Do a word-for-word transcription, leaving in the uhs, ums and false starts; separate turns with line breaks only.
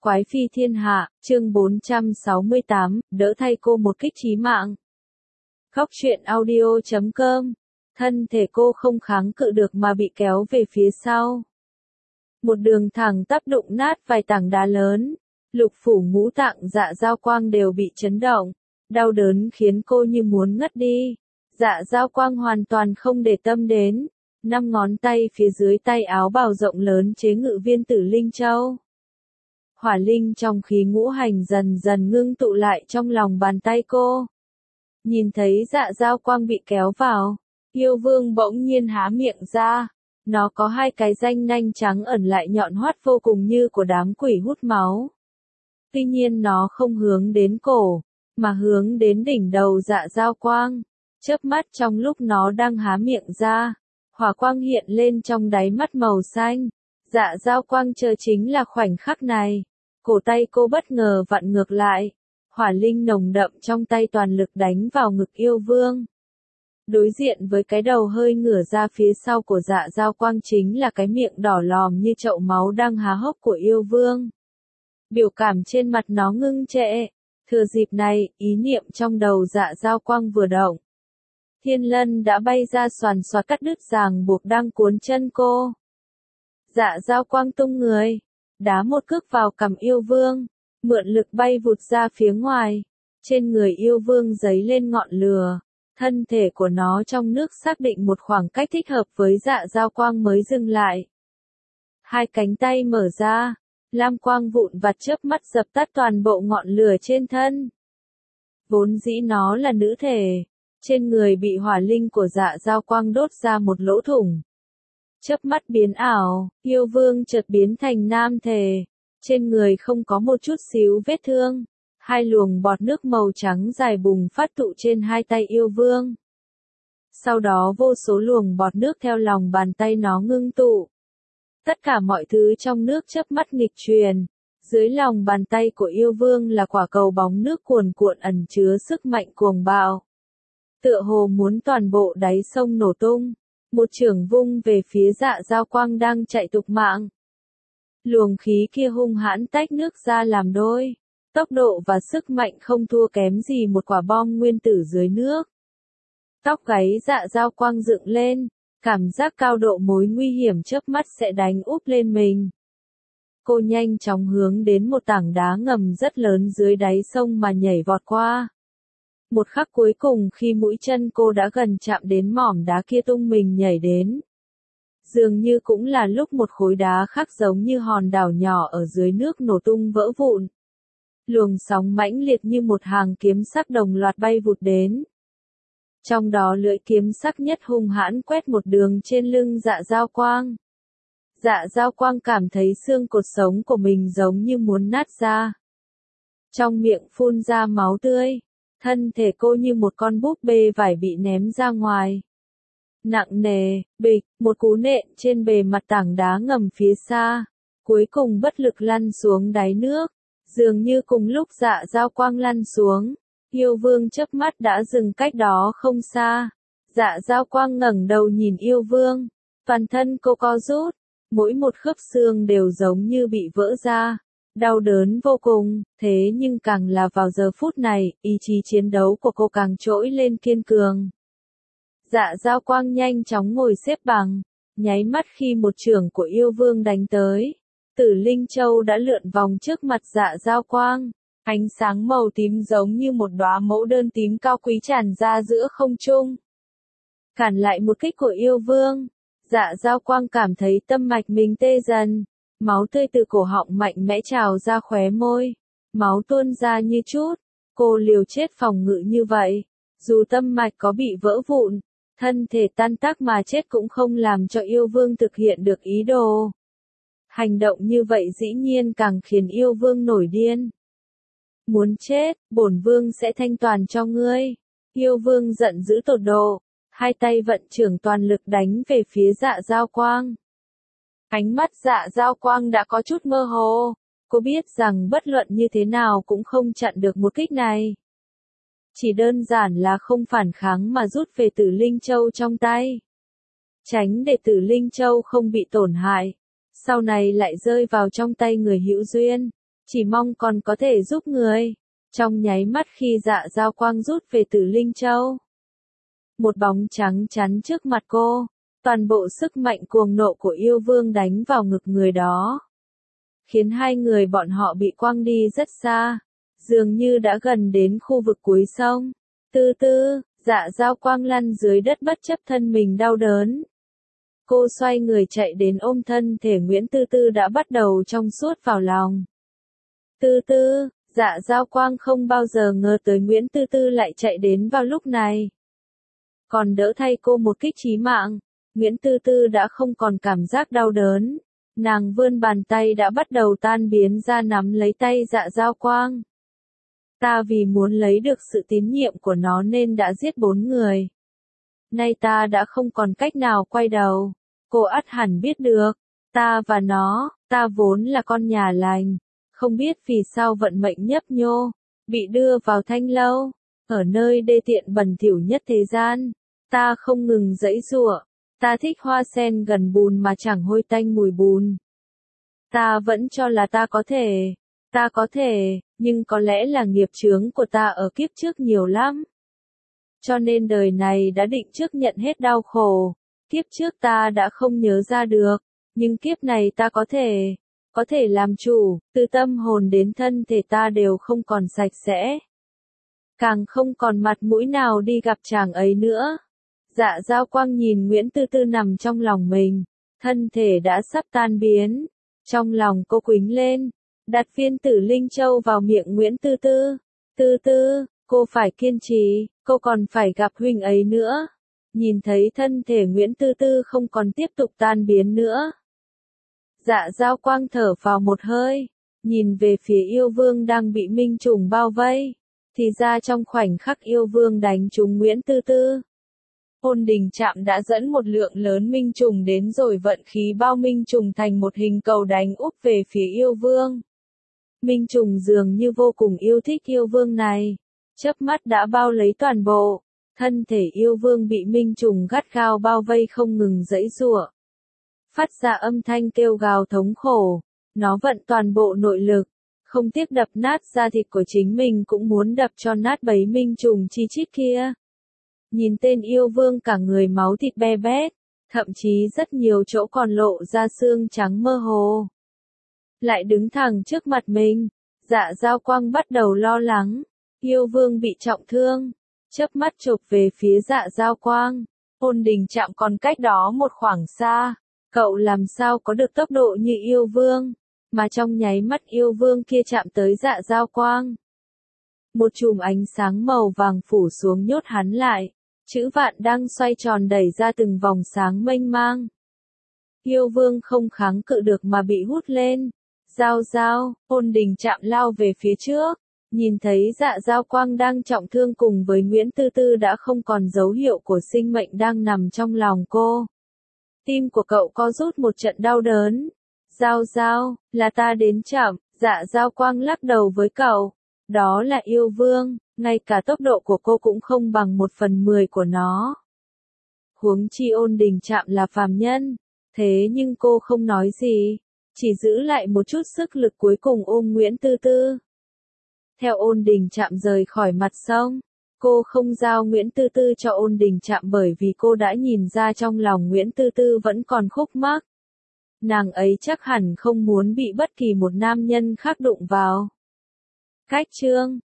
Quái phi thiên hạ, chương bốn trăm sáu mươi tám, đỡ thay cô một kích chí mạng. Khóc chuyện audio chấm com, thân thể cô không kháng cự được mà bị kéo về phía sau. Một đường thẳng tắp đụng nát vài tảng đá lớn, lục phủ ngũ tạng dạ dao quang đều bị chấn động, đau đớn khiến cô như muốn ngất đi. Dạ dao quang hoàn toàn không để tâm đến, năm ngón tay phía dưới tay áo bào rộng lớn chế ngự viên tử linh châu. Hỏa linh trong khí ngũ hành dần dần ngưng tụ lại trong lòng bàn tay cô. Nhìn thấy dạ dao quang bị kéo vào, yêu vương bỗng nhiên há miệng ra. Nó có hai cái ranh nanh trắng ẩn lại nhọn hoắt vô cùng như của đám quỷ hút máu. Tuy nhiên nó không hướng đến cổ, mà hướng đến đỉnh đầu dạ dao quang. Chớp mắt trong lúc nó đang há miệng ra, hỏa quang hiện lên trong đáy mắt màu xanh. Dạ dao quang chờ chính là khoảnh khắc này. Cổ tay cô bất ngờ vặn ngược lại, hỏa linh nồng đậm trong tay toàn lực đánh vào ngực yêu vương. Đối diện với cái đầu hơi ngửa ra phía sau của dạ dao quang chính là cái miệng đỏ lòm như chậu máu đang há hốc của yêu vương. Biểu cảm trên mặt nó ngưng trệ, thừa dịp này, ý niệm trong đầu dạ dao quang vừa động. Thiên lân đã bay ra xoàn xoạt cắt đứt ràng buộc đang cuốn chân cô. Dạ dao quang tung người, đá một cước vào cằm yêu vương, mượn lực bay vụt ra phía ngoài. Trên người yêu vương giấy lên ngọn lửa, thân thể của nó trong nước xác định một khoảng cách thích hợp với dạ dao quang mới dừng lại. Hai cánh tay mở ra, lam quang vụn vặt chớp mắt dập tắt toàn bộ ngọn lửa trên thân. Vốn dĩ nó là nữ thể, trên người bị hỏa linh của dạ dao quang đốt ra một lỗ thủng. Chớp mắt biến ảo, yêu vương chợt biến thành nam thể, trên người không có một chút xíu vết thương, hai luồng bọt nước màu trắng dài bùng phát tụ trên hai tay yêu vương. Sau đó vô số luồng bọt nước theo lòng bàn tay nó ngưng tụ. Tất cả mọi thứ trong nước chớp mắt nghịch truyền, dưới lòng bàn tay của yêu vương là quả cầu bóng nước cuồn cuộn ẩn chứa sức mạnh cuồng bạo. Tựa hồ muốn toàn bộ đáy sông nổ tung. Một chưởng vung về phía dạ dao quang đang chạy tục mạng. Luồng khí kia hung hãn tách nước ra làm đôi. Tốc độ và sức mạnh không thua kém gì một quả bom nguyên tử dưới nước. Tóc gáy dạ dao quang dựng lên, cảm giác cao độ mối nguy hiểm chớp mắt sẽ đánh úp lên mình. Cô nhanh chóng hướng đến một tảng đá ngầm rất lớn dưới đáy sông mà nhảy vọt qua. Một khắc cuối cùng khi mũi chân cô đã gần chạm đến mỏm đá kia tung mình nhảy đến. Dường như cũng là lúc một khối đá khác giống như hòn đảo nhỏ ở dưới nước nổ tung vỡ vụn. Luồng sóng mãnh liệt như một hàng kiếm sắc đồng loạt bay vụt đến. Trong đó lưỡi kiếm sắc nhất hung hãn quét một đường trên lưng dạ dao quang. Dạ dao quang cảm thấy xương cột sống của mình giống như muốn nát ra. Trong miệng phun ra máu tươi. Thân thể cô như một con búp bê vải bị ném ra ngoài. Nặng nề, bịch, một cú nện trên bề mặt tảng đá ngầm phía xa. Cuối cùng bất lực lăn xuống đáy nước. Dường như cùng lúc dạ dao quang lăn xuống, yêu vương chớp mắt đã dừng cách đó không xa. Dạ dao quang ngẩng đầu nhìn yêu vương. Toàn thân cô co rút, mỗi một khớp xương đều giống như bị vỡ ra. Đau đớn vô cùng, thế nhưng càng là vào giờ phút này, ý chí chiến đấu của cô càng trỗi lên kiên cường. Dạ dao quang nhanh chóng ngồi xếp bằng, nháy mắt khi một chưởng của yêu vương đánh tới. Tử Linh Châu đã lượn vòng trước mặt dạ dao quang, ánh sáng màu tím giống như một đóa mẫu đơn tím cao quý tràn ra giữa không trung. Cản lại một kích của yêu vương, dạ dao quang cảm thấy tâm mạch mình tê dần. Máu tươi từ cổ họng mạnh mẽ trào ra khóe môi. Máu tuôn ra như chút. Cô liều chết phòng ngự như vậy. Dù tâm mạch có bị vỡ vụn, thân thể tan tác mà chết cũng không làm cho yêu vương thực hiện được ý đồ. Hành động như vậy dĩ nhiên càng khiến yêu vương nổi điên. Muốn chết, bổn vương sẽ thanh toàn cho ngươi. Yêu vương giận dữ tột độ. Hai tay vận trưởng toàn lực đánh về phía dạ dao quang. Ánh mắt dạ dao quang đã có chút mơ hồ, cô biết rằng bất luận như thế nào cũng không chặn được một kích này. Chỉ đơn giản là không phản kháng mà rút về Tử Linh Châu trong tay. Tránh để Tử Linh Châu không bị tổn hại, sau này lại rơi vào trong tay người hữu duyên. chỉ mong còn có thể giúp người. Trong nháy mắt khi Dạ Dao Quang rút về Tử Linh Châu, một bóng trắng chắn trước mặt cô, toàn bộ sức mạnh cuồng nộ của yêu vương đánh vào ngực người đó, khiến hai người bọn họ bị quăng đi rất xa, dường như đã gần đến khu vực cuối sông. Từ từ, Dạ Dao Quang lăn dưới đất bất chấp thân mình đau đớn. Cô xoay người chạy đến ôm thân thể Nguyễn Tư Tư đã bắt đầu trong suốt vào lòng. Tư Tư, Dạ Dao Quang không bao giờ ngờ tới Nguyễn Tư Tư lại chạy đến vào lúc này. Còn đỡ thay cô một kích chí mạng, Nguyễn Tư Tư đã không còn cảm giác đau đớn. Nàng vươn bàn tay đã bắt đầu tan biến ra nắm lấy tay Dạ Dao Quang. Ta vì muốn lấy được sự tín nhiệm của nó nên đã giết bốn người. Nay ta đã không còn cách nào quay đầu. Cô ắt hẳn biết được, ta và nó, ta vốn là con nhà lành. Không biết vì sao vận mệnh nhấp nhô, bị đưa vào thanh lâu, ở nơi đê tiện bẩn thỉu nhất thế gian. Ta không ngừng giãy giụa, ta thích hoa sen gần bùn mà chẳng hôi tanh mùi bùn. Ta vẫn cho là ta có thể, ta có thể, nhưng có lẽ là nghiệp chướng của ta ở kiếp trước nhiều lắm. Cho nên đời này đã định trước nhận hết đau khổ, kiếp trước ta đã không nhớ ra được, nhưng kiếp này ta có thể, có thể làm chủ, từ tâm hồn đến thân thể ta đều không còn sạch sẽ. Càng không còn mặt mũi nào đi gặp chàng ấy nữa. Dạ Dao Quang nhìn Nguyễn Tư Tư nằm trong lòng mình, thân thể đã sắp tan biến. Trong lòng cô quýnh lên, đặt viên Tử Linh Châu vào miệng Nguyễn Tư Tư. Tư Tư, cô phải kiên trì, cô còn phải gặp huynh ấy nữa. Nhìn thấy thân thể Nguyễn Tư Tư không còn tiếp tục tan biến nữa. Dạ Dao Quang thở vào một hơi, nhìn về phía yêu vương đang bị minh trùng bao vây. Thì ra trong khoảnh khắc yêu vương đánh trúng Nguyễn Tư Tư, Ôn Đình Trạm đã dẫn một lượng lớn minh trùng đến rồi vận khí bao minh trùng thành một hình cầu đánh úp về phía yêu vương. Minh trùng dường như vô cùng yêu thích yêu vương này, chớp mắt đã bao lấy toàn bộ, thân thể yêu vương bị minh trùng gắt gao bao vây không ngừng giãy giụa, phát ra âm thanh kêu gào thống khổ. Nó vận toàn bộ nội lực, không tiếc đập nát da thịt của chính mình cũng muốn đập cho nát bấy minh trùng chi chít kia. Nhìn tên yêu vương cả người máu thịt be bét, thậm chí rất nhiều chỗ còn lộ ra xương trắng mơ hồ. Lại đứng thẳng trước mặt mình, Dạ Dao Quang bắt đầu lo lắng, yêu vương bị trọng thương, chớp mắt chộp về phía Dạ Dao Quang. Ôn Đình Trạm còn cách đó một khoảng xa, cậu làm sao có được tốc độ như yêu vương, mà trong nháy mắt yêu vương kia chạm tới Dạ Dao Quang. Một chùm ánh sáng màu vàng phủ xuống nhốt hắn lại. Chữ vạn đang xoay tròn đẩy ra từng vòng sáng mênh mang. Yêu vương không kháng cự được mà bị hút lên. Giao giao, Ôn Đình Trạm lao về phía trước. Nhìn thấy Dạ Dao Quang đang trọng thương cùng với Nguyễn Tư Tư đã không còn dấu hiệu của sinh mệnh đang nằm trong lòng cô. Tim của cậu có rút một trận đau đớn. Giao giao, là ta đến chậm. Dạ Dao Quang lắc đầu với cậu. Đó là yêu vương, ngay cả tốc độ của cô cũng không bằng một phần mười của nó. Huống chi Ôn Đình Trạm là phàm nhân, thế nhưng cô không nói gì, chỉ giữ lại một chút sức lực cuối cùng ôm Nguyễn Tư Tư. Theo Ôn Đình Trạm rời khỏi mặt sông, cô không giao Nguyễn Tư Tư cho Ôn Đình Trạm bởi vì cô đã nhìn ra trong lòng Nguyễn Tư Tư vẫn còn khúc mắc. Nàng ấy chắc hẳn không muốn bị bất kỳ một nam nhân khác đụng vào. Cách chương